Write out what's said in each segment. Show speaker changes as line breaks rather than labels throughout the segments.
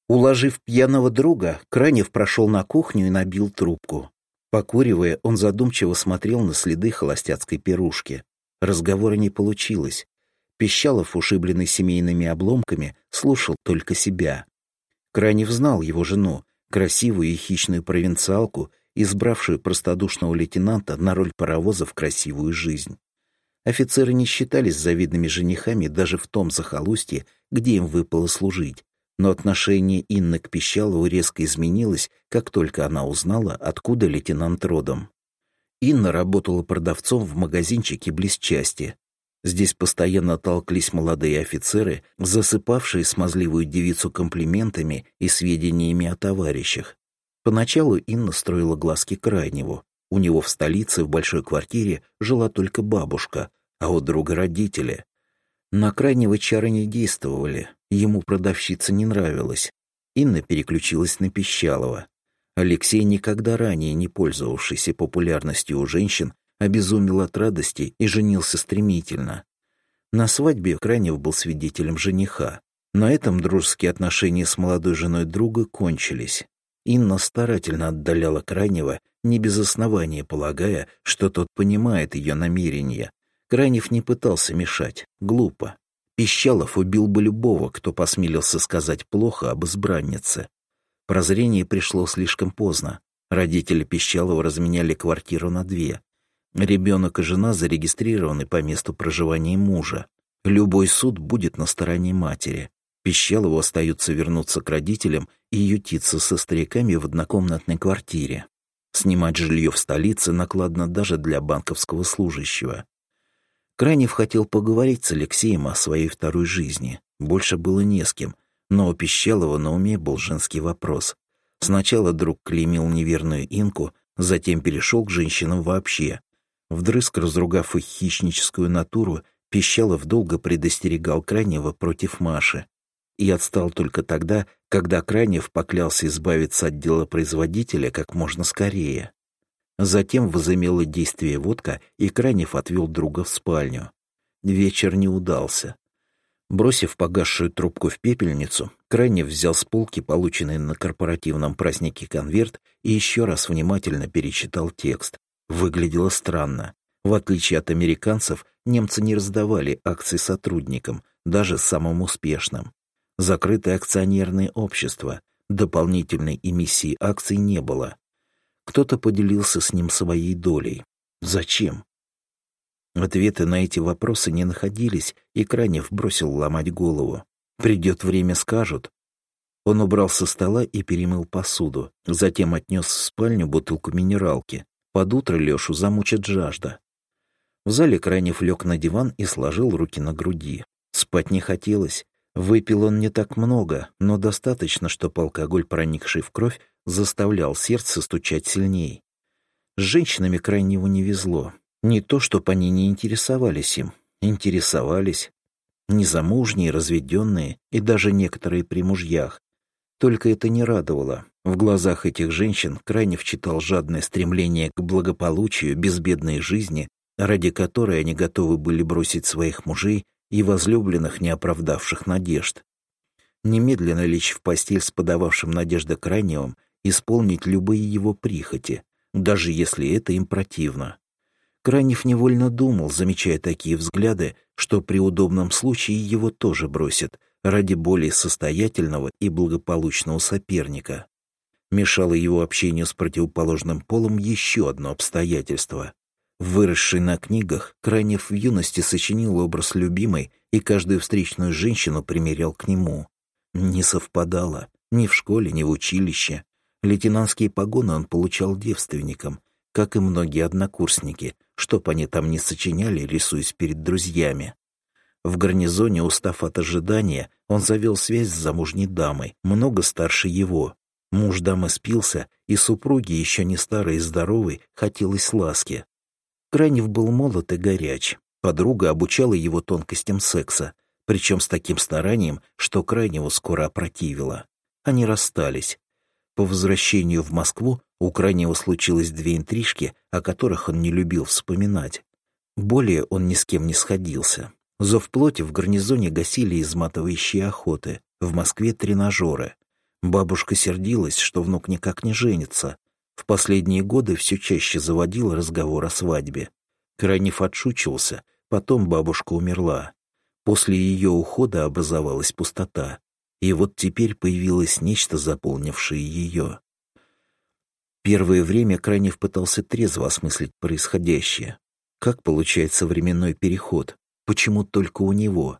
Уложив пьяного друга, Кранев прошел на кухню и набил трубку. Покуривая, он задумчиво смотрел на следы холостяцкой пирушки. Разговора не получилось. Пищалов, ушибленный семейными обломками, слушал только себя. Кранев знал его жену, красивую и хищную провинциалку, избравшую простодушного лейтенанта на роль паровоза в красивую жизнь. Офицеры не считались завидными женихами даже в том захолустье, где им выпало служить. Но отношение Инны к Пищалову резко изменилось, как только она узнала, откуда лейтенант родом. Инна работала продавцом в магазинчике близ части. Здесь постоянно толклись молодые офицеры, засыпавшие смазливую девицу комплиментами и сведениями о товарищах. Поначалу Инна строила глазки Крайневу. У него в столице в большой квартире жила только бабушка, а у друга родители. На Крайнего чары не действовали, ему продавщица не нравилась. Инна переключилась на Пищалова. Алексей, никогда ранее не пользовавшийся популярностью у женщин, обезумел от радости и женился стремительно. На свадьбе Крайнев был свидетелем жениха. На этом дружеские отношения с молодой женой друга кончились. Инна старательно отдаляла Крайнева, не без основания полагая, что тот понимает ее намерения. Крайнев не пытался мешать. Глупо. Пищалов убил бы любого, кто посмелился сказать плохо об избраннице. Прозрение пришло слишком поздно. Родители Пищалова разменяли квартиру на 2. Ребенок и жена зарегистрированы по месту проживания мужа. Любой суд будет на стороне матери. Пищалову остается вернуться к родителям и ютиться со стариками в однокомнатной квартире. Снимать жилье в столице накладно даже для банковского служащего. Крайнев хотел поговорить с Алексеем о своей второй жизни. Больше было не с кем, но у Пищалова на уме был женский вопрос. Сначала друг клеймил неверную Инку, затем перешел к женщинам вообще. Вдрызг разругав их хищническую натуру, Пищалов долго предостерегал Крайнева против Маши. И отстал только тогда, когда Крайнев поклялся избавиться от делопроизводителя как можно скорее. Затем возымела действие водка, и Крайнев отвел друга в спальню. Вечер не удался. Бросив погасшую трубку в пепельницу, Крайнев взял с полки полученный на корпоративном празднике конверт и еще раз внимательно перечитал текст. Выглядело странно. В отличие от американцев, немцы не раздавали акции сотрудникам, даже самым успешным. Закрытое акционерное общество, дополнительной эмиссии акций не было. Кто-то поделился с ним своей долей. Зачем? Ответы на эти вопросы не находились, и Крайнев бросил ломать голову. Придет время, скажут. Он убрал со стола и перемыл посуду, затем отнес в спальню бутылку минералки. Под утро Лешу замучит жажда. В зале Крайнев лег на диван и сложил руки на груди. Спать не хотелось. Выпил он не так много, но достаточно, чтобы алкоголь, проникший в кровь, заставлял сердце стучать сильней. С женщинами Крайневу не везло. Не то, чтоб они не интересовались им. Интересовались. Незамужние, разведенные и даже некоторые при мужьях. Только это не радовало. В глазах этих женщин Крайнев читал жадное стремление к благополучию, безбедной жизни, ради которой они готовы были бросить своих мужей и возлюбленных, не оправдавших надежд. Немедленно лечь в постель с подававшим надежды Крайневым, исполнить любые его прихоти, даже если это им противно. Крайнев невольно думал, замечая такие взгляды, что при удобном случае его тоже бросят ради более состоятельного и благополучного соперника. Мешало его общению с противоположным полом еще одно обстоятельство. Выросший на книгах, Крайнев в юности сочинил образ любимой и каждую встречную женщину примерял к нему. Не совпадало ни в школе, ни в училище. Лейтенантские погоны он получал девственником, как и многие однокурсники, чтоб они там не сочиняли, рисуясь перед друзьями. В гарнизоне, устав от ожидания, он завел связь с замужней дамой, много старше его. Муж дамы спился, и супруге, еще не старой и здоровой, хотелось ласки. Крайнев был молод и горяч. Подруга обучала его тонкостям секса, причем с таким старанием, что Крайневу скоро опротивило. Они расстались. По возвращению в Москву у Крайнева случилось 2 интрижки, о которых он не любил вспоминать. Более он ни с кем не сходился. Зов плоти в гарнизоне гасили изматывающие охоты, в Москве тренажеры. Бабушка сердилась, что внук никак не женится. В последние годы все чаще заводила разговор о свадьбе. Крайнев отшучивался, потом бабушка умерла. После ее ухода образовалась пустота. И вот теперь появилось нечто, заполнившее ее. Первое время Крайнев пытался трезво осмыслить происходящее. Как получается временной переход? Почему только у него?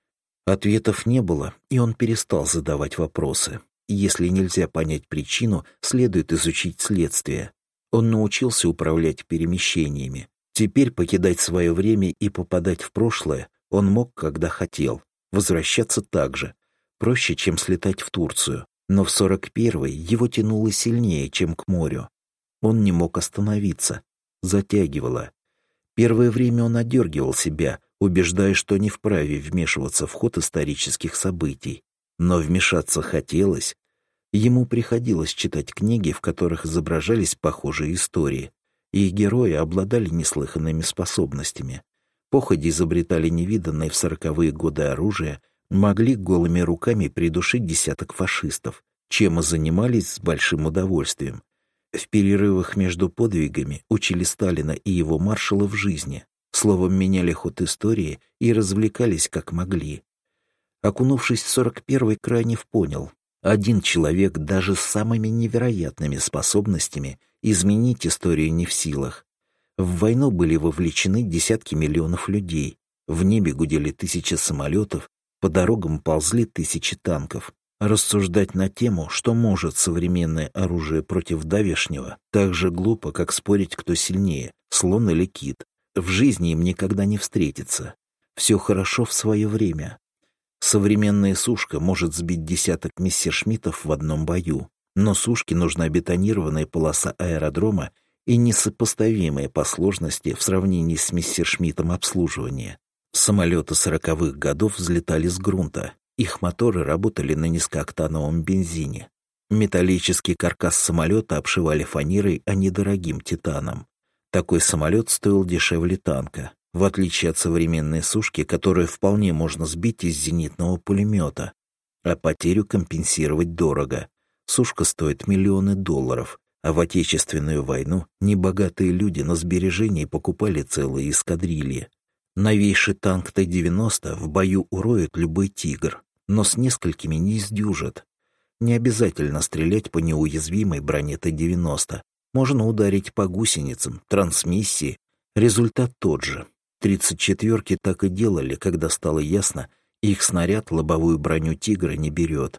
Ответов не было, и он перестал задавать вопросы. Если нельзя понять причину, следует изучить следствие. Он научился управлять перемещениями. Теперь покидать свое время и попадать в прошлое он мог, когда хотел. Возвращаться так же. Проще, чем слетать в Турцию. Но в 41-й его тянуло сильнее, чем к морю. Он не мог остановиться. Затягивало. Первое время он одергивал себя, убеждая, что не вправе вмешиваться в ход исторических событий. Но вмешаться хотелось. Ему приходилось читать книги, в которых изображались похожие истории. Их герои обладали неслыханными способностями. Походи изобретали невиданное в 40-е годы оружие, могли голыми руками придушить десяток фашистов, чем и занимались с большим удовольствием. В перерывах между подвигами учили Сталина и его маршалов жизни, словом, меняли ход истории и развлекались как могли. Окунувшись в 41-й, Крайнев понял, один человек даже с самыми невероятными способностями изменить историю не в силах. В войну были вовлечены десятки миллионов людей, в небе гудели тысячи самолетов, по дорогам ползли тысячи танков. Рассуждать на тему, что может современное оружие против давешнего, так же глупо, как спорить, кто сильнее, слон или кит. В жизни им никогда не встретиться. Все хорошо в свое время. Современная сушка может сбить десяток мессершмиттов в одном бою, но сушке нужна бетонированная полоса аэродрома и несопоставимое по сложности в сравнении с мессершмиттом обслуживания. Самолеты 40-х годов взлетали с грунта. Их моторы работали на низкооктановом бензине. Металлический каркас самолета обшивали фанерой, а не дорогим титаном. Такой самолет стоил дешевле танка, в отличие от современной сушки, которую вполне можно сбить из зенитного пулемета. А потерю компенсировать дорого. Сушка стоит миллионы долларов, а в Отечественную войну небогатые люди на сбережения покупали целые эскадрильи. Новейший танк Т-90 в бою уроет любой «Тигр», но с несколькими не сдюжит. Не обязательно стрелять по неуязвимой броне Т-90. Можно ударить по гусеницам, трансмиссии. Результат тот же. 34-ки так и делали, когда стало ясно, их снаряд лобовую броню «Тигра» не берет.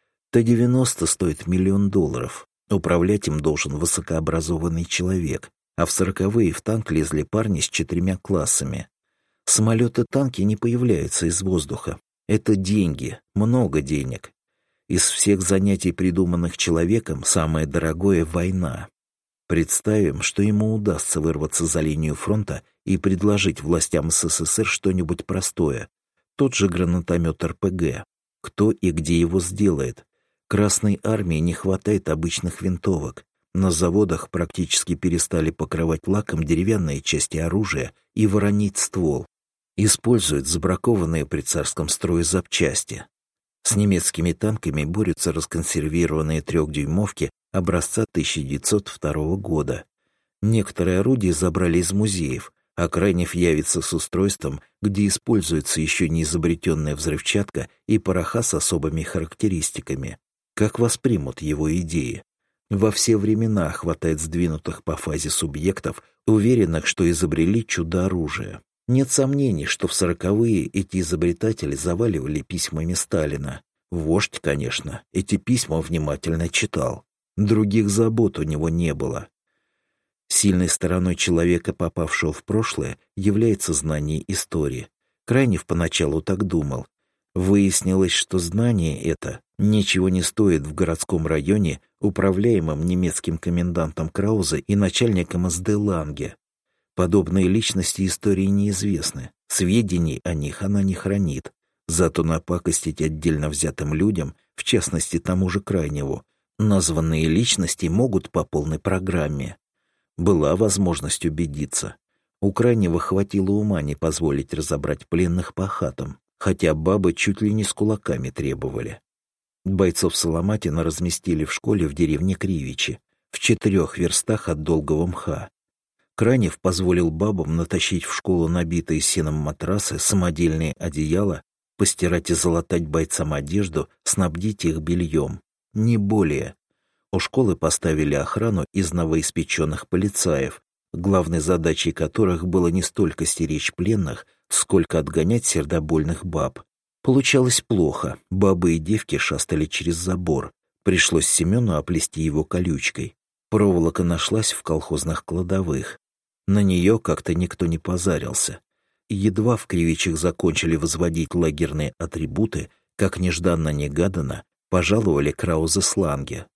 Т-90 стоит $1 миллион. Управлять им должен высокообразованный человек, а в 40-е в танк лезли парни с 4 классами. Самолеты-танки не появляются из воздуха. Это деньги, много денег. Из всех занятий, придуманных человеком, самое дорогое — война. Представим, что ему удастся вырваться за линию фронта и предложить властям СССР что-нибудь простое. Тот же гранатомет РПГ. Кто и где его сделает? Красной армии не хватает обычных винтовок. На заводах практически перестали покрывать лаком деревянные части оружия и воронить ствол. Используют забракованные при царском строе запчасти. С немецкими танками борются расконсервированные 3-дюймовки образца 1902 года. Некоторые орудия забрали из музеев, а Крайнев явится с устройством, где используется еще не изобретенная взрывчатка и пороха с особыми характеристиками. Как воспримут его идеи? Во все времена хватает сдвинутых по фазе субъектов, уверенных, что изобрели чудо-оружие. Нет сомнений, что в 40-е эти изобретатели заваливали письмами Сталина. Вождь, конечно, эти письма внимательно читал. Других забот у него не было. Сильной стороной человека, попавшего в прошлое, является знание истории. Крайнев поначалу так думал. Выяснилось, что знание это ничего не стоит в городском районе, управляемом немецким комендантом Краузе и начальником СД Ланге. Подобные личности истории неизвестны, сведений о них она не хранит. Зато напакостить отдельно взятым людям, в частности тому же Крайневу, названные личности могут по полной программе. Была возможность убедиться. У Крайнева хватило ума не позволить разобрать пленных по хатам, хотя бабы чуть ли не с кулаками требовали. Бойцов Соломатина разместили в школе в деревне Кривичи, в 4 верстах от Долгого Мха. Кранев позволил бабам натащить в школу набитые сеном матрасы, самодельные одеяла, постирать и залатать бойцам одежду, снабдить их бельем. Не более. У школы поставили охрану из новоиспеченных полицаев, главной задачей которых было не столько стеречь пленных, сколько отгонять сердобольных баб. Получалось плохо, бабы и девки шастали через забор. Пришлось Семену оплести его колючкой. Проволока нашлась в колхозных кладовых. На нее как-то никто не позарился. Едва в Кривичах закончили возводить лагерные атрибуты, как нежданно-негаданно пожаловали Краузы с Ланге.